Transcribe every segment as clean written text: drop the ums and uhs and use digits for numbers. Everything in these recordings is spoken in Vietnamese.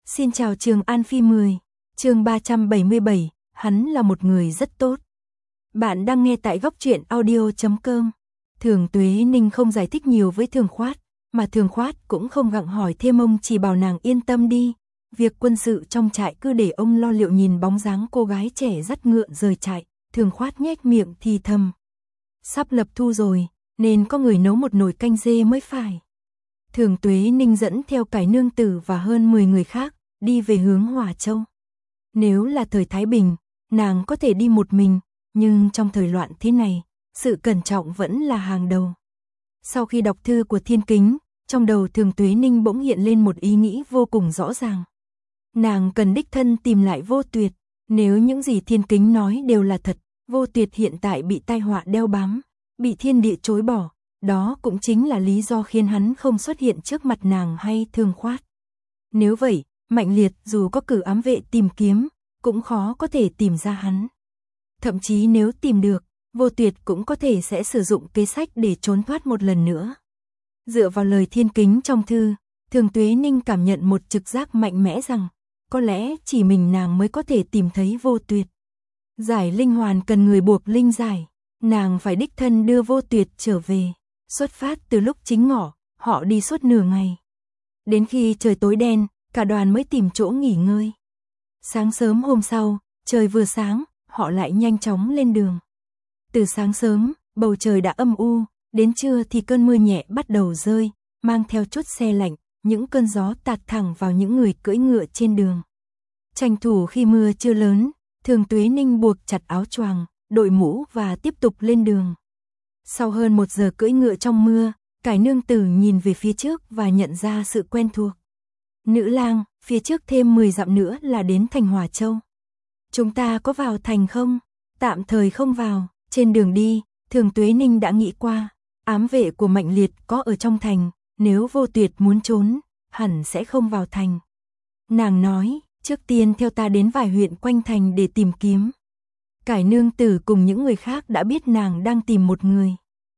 Xin chào Trường An Phi 10, chương 377, hắn là một người rất tốt. Bạn đang nghe tại góc truyện audio.com. Thường Tuế Ninh không giải thích nhiều với Thường Khoát, mà Thường Khoát cũng không gặng hỏi thêm, ông chỉ bảo nàng yên tâm đi. Việc quân sự trong trại cứ để ông lo liệu. Nhìn bóng dáng cô gái trẻ dắt ngựa rời trại, Thường Khoát nhếch miệng thì thầm. Sắp lập thu rồi, nên có người nấu một nồi canh dê mới phải. Thường Tuế Ninh dẫn theo Cải Nương Tử và hơn 10 người khác, đi về hướng Hòa Châu. Nếu là thời Thái Bình, nàng có thể đi một mình, nhưng trong thời loạn thế này, sự cẩn trọng vẫn là hàng đầu. Sau khi đọc thư của Thiên Kính, trong đầu Thường Tuế Ninh bỗng hiện lên một ý nghĩ vô cùng rõ ràng. Nàng cần đích thân tìm lại Vô Tuyệt. Nếu những gì Thiên Kính nói đều là thật, Vô Tuyệt hiện tại bị tai họa đeo bám, bị thiên địa chối bỏ, đó cũng chính là lý do khiến hắn không xuất hiện trước mặt nàng hay Thường Khoát. Nếu vậy, Mạnh Liệt dù có cử ám vệ tìm kiếm, cũng khó có thể tìm ra hắn. Thậm chí nếu tìm được, Vô Tuyệt cũng có thể sẽ sử dụng kế sách để trốn thoát một lần nữa. Dựa vào lời Thiên Kính trong thư, Thường Tuế Ninh cảm nhận một trực giác mạnh mẽ rằng, có lẽ chỉ mình nàng mới có thể tìm thấy Vô Tuyệt. Giải linh hoàn cần người buộc linh giải, nàng phải đích thân đưa Vô Tuyệt trở về. Xuất phát từ lúc chính ngọ, họ đi suốt nửa ngày. Đến khi trời tối đen, cả đoàn mới tìm chỗ nghỉ ngơi. Sáng sớm hôm sau, trời vừa sáng, họ lại nhanh chóng lên đường. Từ sáng sớm, bầu trời đã âm u, đến trưa thì cơn mưa nhẹ bắt đầu rơi, mang theo chút se lạnh, những cơn gió tạt thẳng vào những người cưỡi ngựa trên đường. Tranh thủ khi mưa chưa lớn, Thường Tuế Ninh buộc chặt áo choàng, đội mũ và tiếp tục lên đường. Sau hơn 1 giờ cưỡi ngựa trong mưa, Cải Nương Tử nhìn về phía trước và nhận ra sự quen thuộc. Nữ lang, phía trước thêm 10 dặm nữa là đến thành Hòa Châu. Chúng ta có vào thành không? Tạm thời không vào. Trên đường đi, Thường Tuế Ninh đã nghĩ qua, ám vệ của Mạnh Liệt có ở trong thành, nếu Vô Tuyệt muốn trốn, hẳn sẽ không vào thành. Nàng nói, trước tiên theo ta đến vài huyện quanh thành để tìm kiếm. Cải Nương Tử cùng những người khác đã biết nàng đang tìm một người.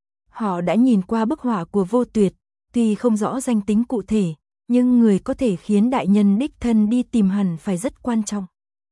Họ đã nhìn qua bức họa của Vô Tuyệt, tuy không rõ danh tính cụ thể, nhưng người có thể khiến đại nhân đích thân đi tìm hẳn phải rất quan trọng.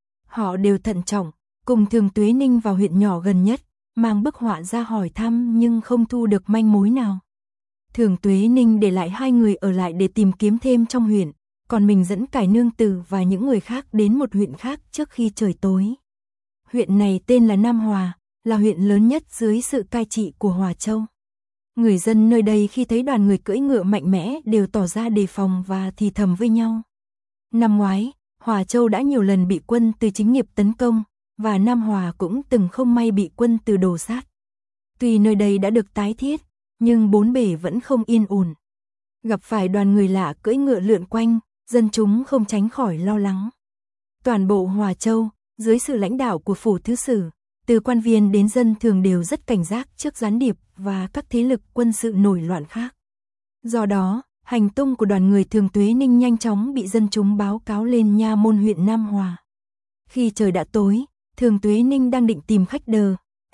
Họ đều thận trọng, cùng Thường Tuế Ninh vào huyện nhỏ gần nhất, mang bức họa ra hỏi thăm nhưng không thu được manh mối nào. Thường Tuế Ninh để lại 2 người ở lại để tìm kiếm thêm trong huyện, còn mình dẫn Cải Nương Tử và những người khác đến một huyện khác trước khi trời tối. Huyện này tên là Nam Hòa, là huyện lớn nhất dưới sự cai trị của Hòa Châu. Người dân nơi đây khi thấy đoàn người cưỡi ngựa mạnh mẽ đều tỏ ra đề phòng và thì thầm với nhau. Năm ngoái, Hòa Châu đã nhiều lần bị quân từ chính nghiệp tấn công, và Nam Hòa cũng từng không may bị quân từ đổ sát. Tuy nơi đây đã được tái thiết, nhưng bốn bể vẫn không yên ổn. Gặp phải đoàn người lạ cưỡi ngựa lượn quanh, dân chúng không tránh khỏi lo lắng. Toàn bộ Hòa Châu, dưới sự lãnh đạo của phủ thứ sử, từ quan viên đến dân thường đều rất cảnh giác trước gián điệp và các thế lực quân sự nổi loạn khác. Do đó, hành tung của đoàn người Thường Tuế Ninh nhanh chóng bị dân chúng báo cáo lên nha môn huyện Nam Hòa. Khi trời đã tối, Thường Tuế Ninh đang định tìm khách đờ,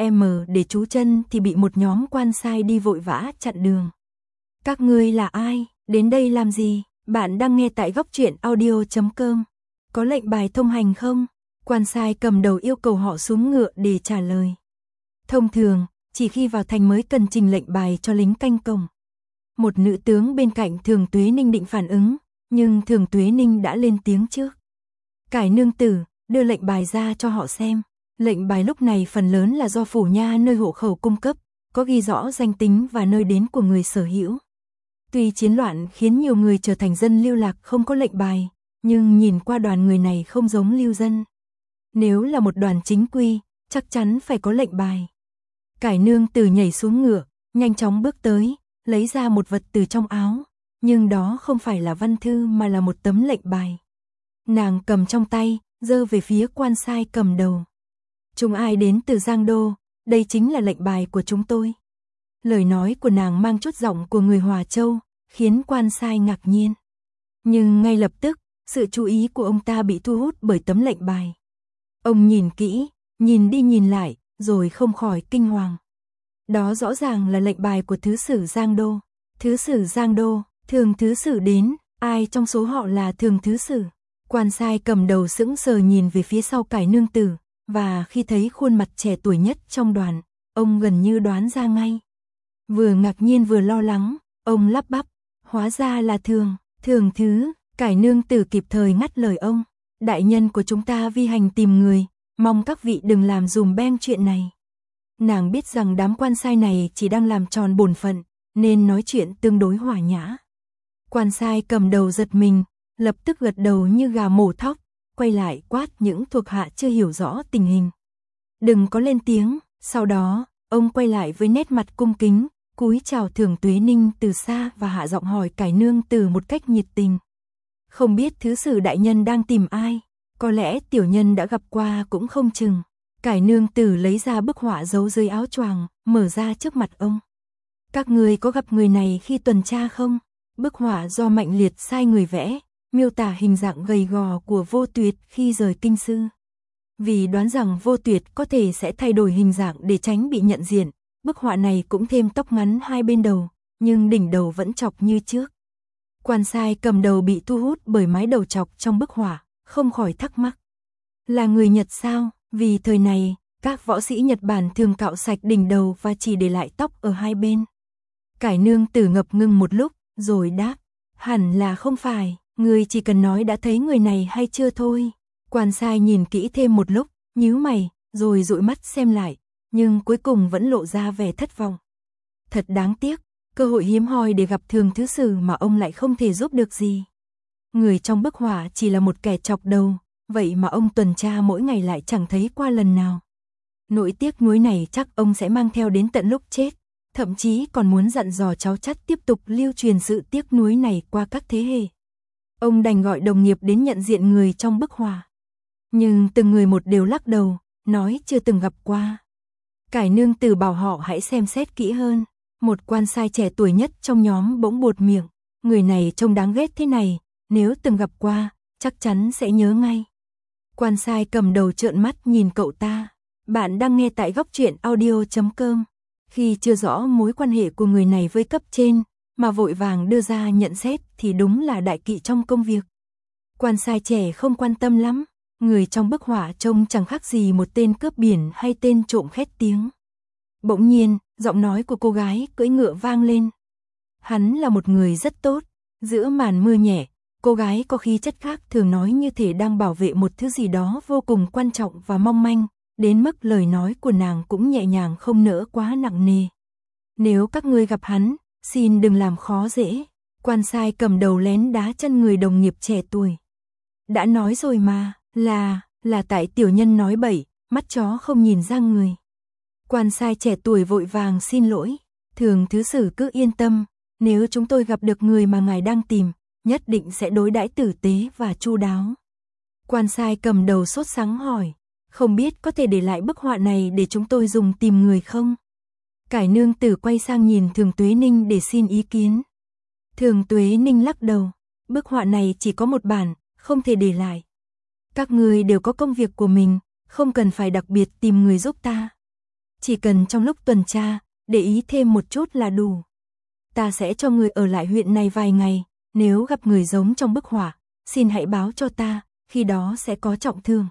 để trú chân thì bị một nhóm quan sai đi vội vã chặn đường. Các ngươi là ai? Đến đây làm gì? Bạn đang nghe tại góc truyện audio.com. Có lệnh bài thông hành không? Quan sai cầm đầu yêu cầu họ xuống ngựa để trả lời. Thông thường, chỉ khi vào thành mới cần trình lệnh bài cho lính canh cổng. Một nữ tướng bên cạnh Thường Tuế Ninh định phản ứng, nhưng Thường Tuế Ninh đã lên tiếng trước. Cải Nương Tử, đưa lệnh bài ra cho họ xem. Lệnh bài lúc này phần lớn là do phủ nha nơi hộ khẩu cung cấp, có ghi rõ danh tính và nơi đến của người sở hữu. Tuy chiến loạn khiến nhiều người trở thành dân lưu lạc không có lệnh bài, nhưng nhìn qua đoàn người này không giống lưu dân. Nếu là một đoàn chính quy, chắc chắn phải có lệnh bài. Cải Nương Tử nhảy xuống ngựa, nhanh chóng bước tới, lấy ra một vật từ trong áo, nhưng đó không phải là văn thư mà là một tấm lệnh bài. Nàng cầm trong tay, giơ về phía quan sai cầm đầu. Chúng ai đến từ Giang Đô, đây chính là lệnh bài của chúng tôi. Lời nói của nàng mang chút giọng của người Hòa Châu, khiến quan sai ngạc nhiên. Nhưng ngay lập tức, sự chú ý của ông ta bị thu hút bởi tấm lệnh bài. Ông nhìn kỹ, nhìn đi nhìn lại, rồi không khỏi kinh hoàng. Đó rõ ràng là lệnh bài của thứ sử Giang Đô. Thứ sử Giang Đô, Thường thứ sử đến, ai trong số họ là Thường thứ sử? Quan sai cầm đầu sững sờ nhìn về phía sau cải nương tử, và khi thấy khuôn mặt trẻ tuổi nhất trong đoàn, ông gần như đoán ra ngay. Vừa ngạc nhiên vừa lo lắng, ông lắp bắp, hóa ra là Thường Thứ. Cải nương tử kịp thời ngắt lời ông, đại nhân của chúng ta vi hành tìm người, mong các vị đừng làm dùm beng chuyện này. Nàng biết rằng đám quan sai này chỉ đang làm tròn bổn phận, nên nói chuyện tương đối hòa nhã. Quan sai cầm đầu giật mình, lập tức gật đầu như gà mổ thóc, quay lại quát những thuộc hạ chưa hiểu rõ tình hình. Đừng có lên tiếng, sau đó, ông quay lại với nét mặt cung kính, cúi chào Thường Tuế Ninh từ xa và hạ giọng hỏi cải nương tử một cách nhiệt tình. Không biết thứ sử đại nhân đang tìm ai, có lẽ tiểu nhân đã gặp qua cũng không chừng. Cải nương tử lấy ra bức họa giấu dưới áo choàng, mở ra trước mặt ông. Các người có gặp người này khi tuần tra không? Bức họa do Mạnh Liệt sai người vẽ, miêu tả hình dạng gầy gò của Vô Tuyệt khi rời kinh sư. Vì đoán rằng Vô Tuyệt có thể sẽ thay đổi hình dạng để tránh bị nhận diện, bức họa này cũng thêm tóc ngắn hai bên đầu, nhưng đỉnh đầu vẫn chọc như trước. Quan sai cầm đầu bị thu hút bởi mái đầu chọc trong bức họa, không khỏi thắc mắc. Là người Nhật sao? Vì thời này, các võ sĩ Nhật Bản thường cạo sạch đỉnh đầu và chỉ để lại tóc ở hai bên. Cải nương tử ngập ngừng một lúc, rồi đáp, hẳn là không phải, người chỉ cần nói đã thấy người này hay chưa thôi. Quan sai nhìn kỹ thêm một lúc, nhíu mày, rồi dụi mắt xem lại, nhưng cuối cùng vẫn lộ ra vẻ thất vọng. Thật đáng tiếc, cơ hội hiếm hoi để gặp Thường Thứ sử mà ông lại không thể giúp được gì. Người trong bức họa chỉ là một kẻ chọc đầu, vậy mà ông tuần tra mỗi ngày lại chẳng thấy qua lần nào. Nỗi tiếc nuối này chắc ông sẽ mang theo đến tận lúc chết, thậm chí còn muốn dặn dò cháu chắt tiếp tục lưu truyền sự tiếc nuối này qua các thế hệ. Ông đành gọi đồng nghiệp đến nhận diện người trong bức họa. Nhưng từng người một đều lắc đầu, nói chưa từng gặp qua. Cải nương tử bảo họ hãy xem xét kỹ hơn. Một quan sai trẻ tuổi nhất trong nhóm bỗng buột miệng, người này trông đáng ghét thế này, nếu từng gặp qua, chắc chắn sẽ nhớ ngay. Quan sai cầm đầu trợn mắt nhìn cậu ta. Bạn đang nghe tại góc truyện audio.com. Khi chưa rõ mối quan hệ của người này với cấp trên, mà vội vàng đưa ra nhận xét thì đúng là đại kỵ trong công việc. Quan sai trẻ không quan tâm lắm, người trong bức họa trông chẳng khác gì một tên cướp biển hay tên trộm khét tiếng. Bỗng nhiên, giọng nói của cô gái cưỡi ngựa vang lên. Hắn là một người rất tốt. Giữa màn mưa nhẹ, cô gái có khí chất khác thường nói như thể đang bảo vệ một thứ gì đó vô cùng quan trọng và mong manh, đến mức lời nói của nàng cũng nhẹ nhàng không nỡ quá nặng nề. Nếu các ngươi gặp hắn, xin đừng làm khó dễ. Quan sai cầm đầu lén đá chân người đồng nghiệp trẻ tuổi. Đã nói rồi mà, là tại tiểu nhân nói bậy, mắt chó không nhìn ra người. Quan sai trẻ tuổi vội vàng xin lỗi. Thường Thứ sử cứ yên tâm, nếu chúng tôi gặp được người mà ngài đang tìm, nhất định sẽ đối đãi tử tế và chu đáo. Quan sai cầm đầu sốt sắng hỏi, không biết có thể để lại bức họa này để chúng tôi dùng tìm người không? Cải nương tử quay sang nhìn Thường Tuế Ninh để xin ý kiến. Thường Tuế Ninh lắc đầu, bức họa này chỉ có một bản, không thể để lại. Các người đều có công việc của mình, không cần phải đặc biệt tìm người giúp ta. Chỉ cần trong lúc tuần tra, để ý thêm một chút là đủ. Ta sẽ cho người ở lại huyện này vài ngày, nếu gặp người giống trong bức họa, xin hãy báo cho ta, khi đó sẽ có trọng thương.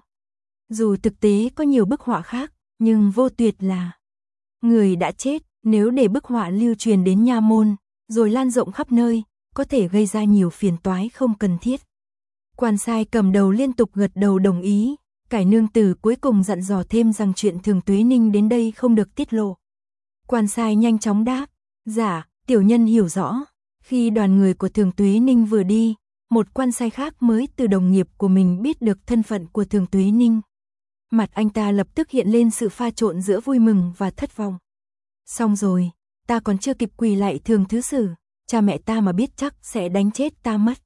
Dù thực tế có nhiều bức họa khác, nhưng Vô Tuyệt là người đã chết, nếu để bức họa lưu truyền đến nha môn, rồi lan rộng khắp nơi, có thể gây ra nhiều phiền toái không cần thiết. Quan sai cầm đầu liên tục gật đầu đồng ý. Cải nương tử cuối cùng dặn dò thêm rằng chuyện Thường Tuế Ninh đến đây không được tiết lộ. Quan sai nhanh chóng đáp, dạ, tiểu nhân hiểu rõ. Khi đoàn người của Thường Tuế Ninh vừa đi, một quan sai khác mới từ đồng nghiệp của mình biết được thân phận của Thường Tuế Ninh. Mặt anh ta lập tức hiện lên sự pha trộn giữa vui mừng và thất vọng. Xong rồi, ta còn chưa kịp quỳ lại Thường Thứ sử, cha mẹ ta mà biết chắc sẽ đánh chết ta mất.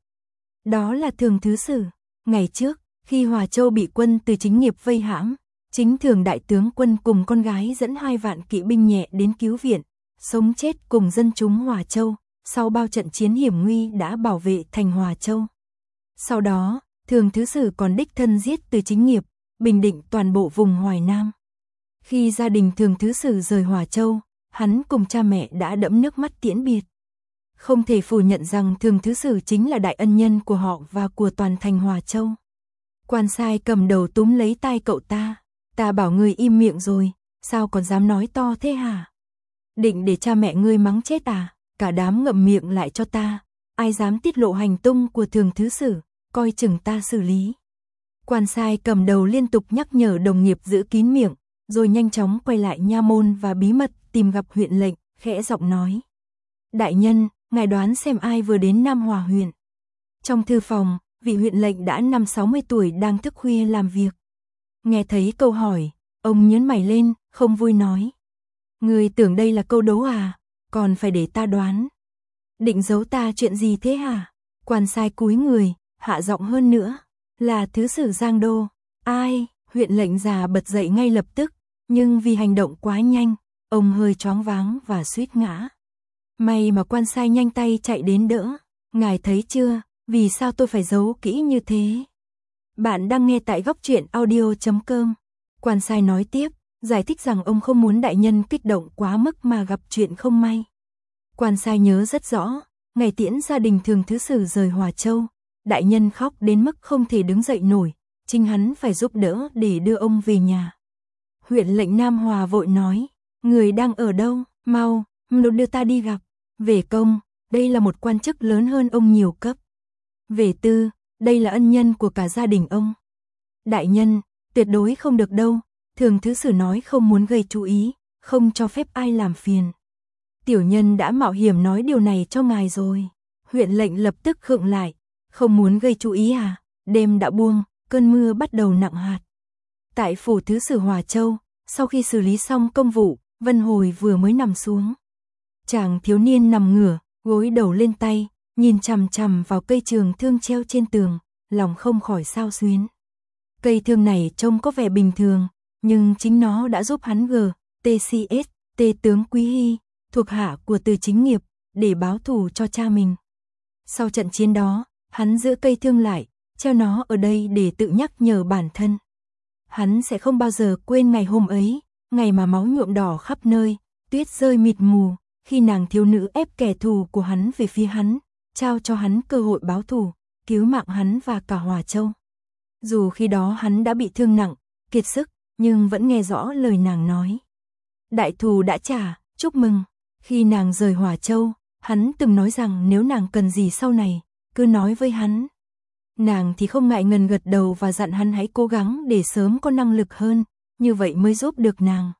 Đó là Thường Thứ sử. Ngày trước, khi Hòa Châu bị quân từ chính nghiệp vây hãm, chính Thường đại tướng quân cùng con gái dẫn 2 vạn kỵ binh nhẹ đến cứu viện, sống chết cùng dân chúng Hòa Châu, sau bao trận chiến hiểm nguy đã bảo vệ thành Hòa Châu. Sau đó, Thường Thứ sử còn đích thân giết từ chính nghiệp, bình định toàn bộ vùng Hoài Nam. Khi gia đình Thường Thứ sử rời Hòa Châu, hắn cùng cha mẹ đã đẫm nước mắt tiễn biệt. Không thể phủ nhận rằng Thường Thứ Sử chính là đại ân nhân của họ và của toàn thành Hòa Châu. Quan sai cầm đầu túm lấy tai cậu ta bảo ngươi im miệng rồi, sao còn dám nói to thế hả? Định để cha mẹ ngươi mắng chết à? Cả đám ngậm miệng lại cho ta, ai dám tiết lộ hành tung của Thường Thứ Sử, coi chừng ta xử lý. Quan sai cầm đầu liên tục nhắc nhở đồng nghiệp giữ kín miệng, rồi nhanh chóng quay lại nha môn và bí mật tìm gặp huyện lệnh, khẽ giọng nói. Đại nhân, ngài đoán xem ai vừa đến Nam Hòa huyện. Trong thư phòng, vị huyện lệnh đã 50-60 tuổi đang thức khuya làm việc. Nghe thấy câu hỏi, ông nhướng mày lên, không vui nói. Ngươi tưởng đây là câu đố à, còn phải để ta đoán. Định giấu ta chuyện gì thế hả? Quan sai cúi người, hạ giọng hơn nữa. Là Thứ Sử Giang Đô. Ai? Huyện lệnh già bật dậy ngay lập tức, nhưng vì hành động quá nhanh, ông hơi choáng váng và suýt ngã. May mà quan sai nhanh tay chạy đến đỡ. Ngài thấy chưa, vì sao tôi phải giấu kỹ như thế? Bạn đang nghe tại Góc Truyện Audio.com. Quan sai nói tiếp, giải thích rằng ông không muốn đại nhân kích động quá mức mà gặp chuyện không may. Quan sai nhớ rất rõ, ngày tiễn gia đình Thường Thứ Sử rời Hòa Châu, đại nhân khóc đến mức không thể đứng dậy nổi, chính hắn phải giúp đỡ để đưa ông về nhà. Huyện lệnh Nam Hòa vội nói, người đang ở đâu, mau, đưa ta đi gặp. Về công, đây là một quan chức lớn hơn ông nhiều cấp. Về tư, đây là ân nhân của cả gia đình ông. Đại nhân, tuyệt đối không được đâu, Thường Thứ Sử nói không muốn gây chú ý, không cho phép ai làm phiền. Tiểu nhân đã mạo hiểm nói điều này cho ngài rồi. Huyện lệnh lập tức khựng lại, không muốn gây chú ý à? Đêm đã buông, cơn mưa bắt đầu nặng hạt. Tại phủ Thứ Sử Hòa Châu, sau khi xử lý xong công vụ, Vân Hồi vừa mới nằm xuống. Chàng thiếu niên nằm ngửa, gối đầu lên tay, nhìn chằm chằm vào cây trường thương treo trên tường, lòng không khỏi xao xuyến. Cây thương này trông có vẻ bình thường, nhưng chính nó đã giúp hắn GTCS, Tê tướng Quý Hy, thuộc hạ của Từ Chính Nghiệp, để báo thù cho cha mình. Sau trận chiến đó, hắn giữ cây thương lại, treo nó ở đây để tự nhắc nhở bản thân. Hắn sẽ không bao giờ quên ngày hôm ấy, ngày mà máu nhuộm đỏ khắp nơi, tuyết rơi mịt mù, khi nàng thiếu nữ ép kẻ thù của hắn về phía hắn, trao cho hắn cơ hội báo thù, cứu mạng hắn và cả Hòa Châu. Dù khi đó hắn đã bị thương nặng, kiệt sức, nhưng vẫn nghe rõ lời nàng nói. Đại thù đã trả, chúc mừng. Khi nàng rời Hòa Châu, hắn từng nói rằng nếu nàng cần gì sau này, cứ nói với hắn. Nàng thì không ngại ngần gật đầu và dặn hắn hãy cố gắng để sớm có năng lực hơn, như vậy mới giúp được nàng.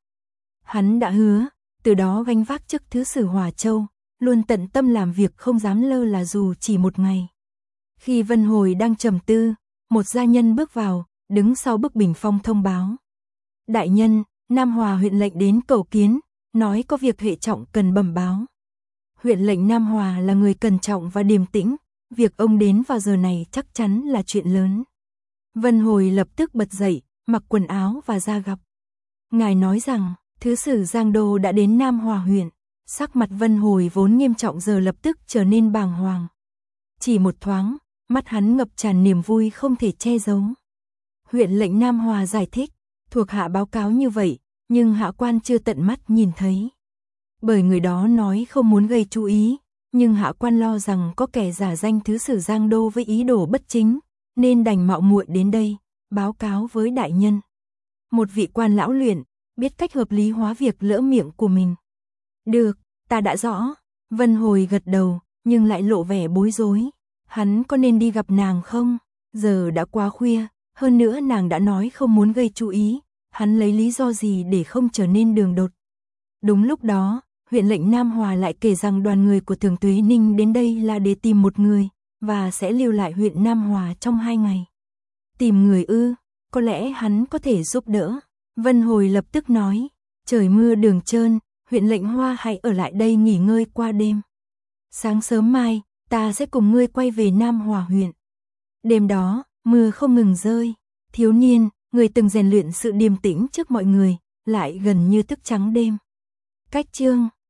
Hắn đã hứa, từ đó gánh vác chức Thứ Sử Hòa Châu, luôn tận tâm làm việc không dám lơ là dù chỉ một ngày. Khi Vân Hồi đang trầm tư, một gia nhân bước vào, đứng sau bức bình phong thông báo. Đại nhân, Nam Hòa huyện lệnh đến cầu kiến, nói có việc hệ trọng cần bẩm báo. Huyện lệnh Nam Hòa là người cẩn trọng và điềm tĩnh, việc ông đến vào giờ này chắc chắn là chuyện lớn. Vân Hồi lập tức bật dậy, mặc quần áo và ra gặp. Ngài nói rằng, Thứ Sử Giang Đô đã đến Nam Hòa huyện, sắc mặt Vân Hồi vốn nghiêm trọng giờ lập tức trở nên bàng hoàng. Chỉ một thoáng, mắt hắn ngập tràn niềm vui không thể che giấu. Huyện lệnh Nam Hòa giải thích, thuộc hạ báo cáo như vậy, nhưng hạ quan chưa tận mắt nhìn thấy. Bởi người đó nói không muốn gây chú ý, nhưng hạ quan lo rằng có kẻ giả danh Thứ Sử Giang Đô với ý đồ bất chính, nên đành mạo muội đến đây, báo cáo với đại nhân. Một vị quan lão luyện, biết cách hợp lý hóa việc lỡ miệng của mình. Được, ta đã rõ. Vân Hồi gật đầu, nhưng lại lộ vẻ bối rối. Hắn có nên đi gặp nàng không? Giờ đã quá khuya, hơn nữa nàng đã nói không muốn gây chú ý, hắn lấy lý do gì để không trở nên đường đột. Đúng lúc đó, huyện lệnh Nam Hòa lại kể rằng đoàn người của Thường Tuế Ninh đến đây là để tìm một người, và sẽ lưu lại huyện Nam Hòa trong 2 ngày. Tìm người ư? Có lẽ hắn có thể giúp đỡ. Vân Hồi lập tức nói, trời mưa đường trơn, huyện lệnh Hoa hãy ở lại đây nghỉ ngơi qua đêm. Sáng sớm mai, ta sẽ cùng ngươi quay về Nam Hòa huyện. Đêm đó, mưa không ngừng rơi. Thiếu niên, người từng rèn luyện sự điềm tĩnh trước mọi người, lại gần như thức trắng đêm. Cách chương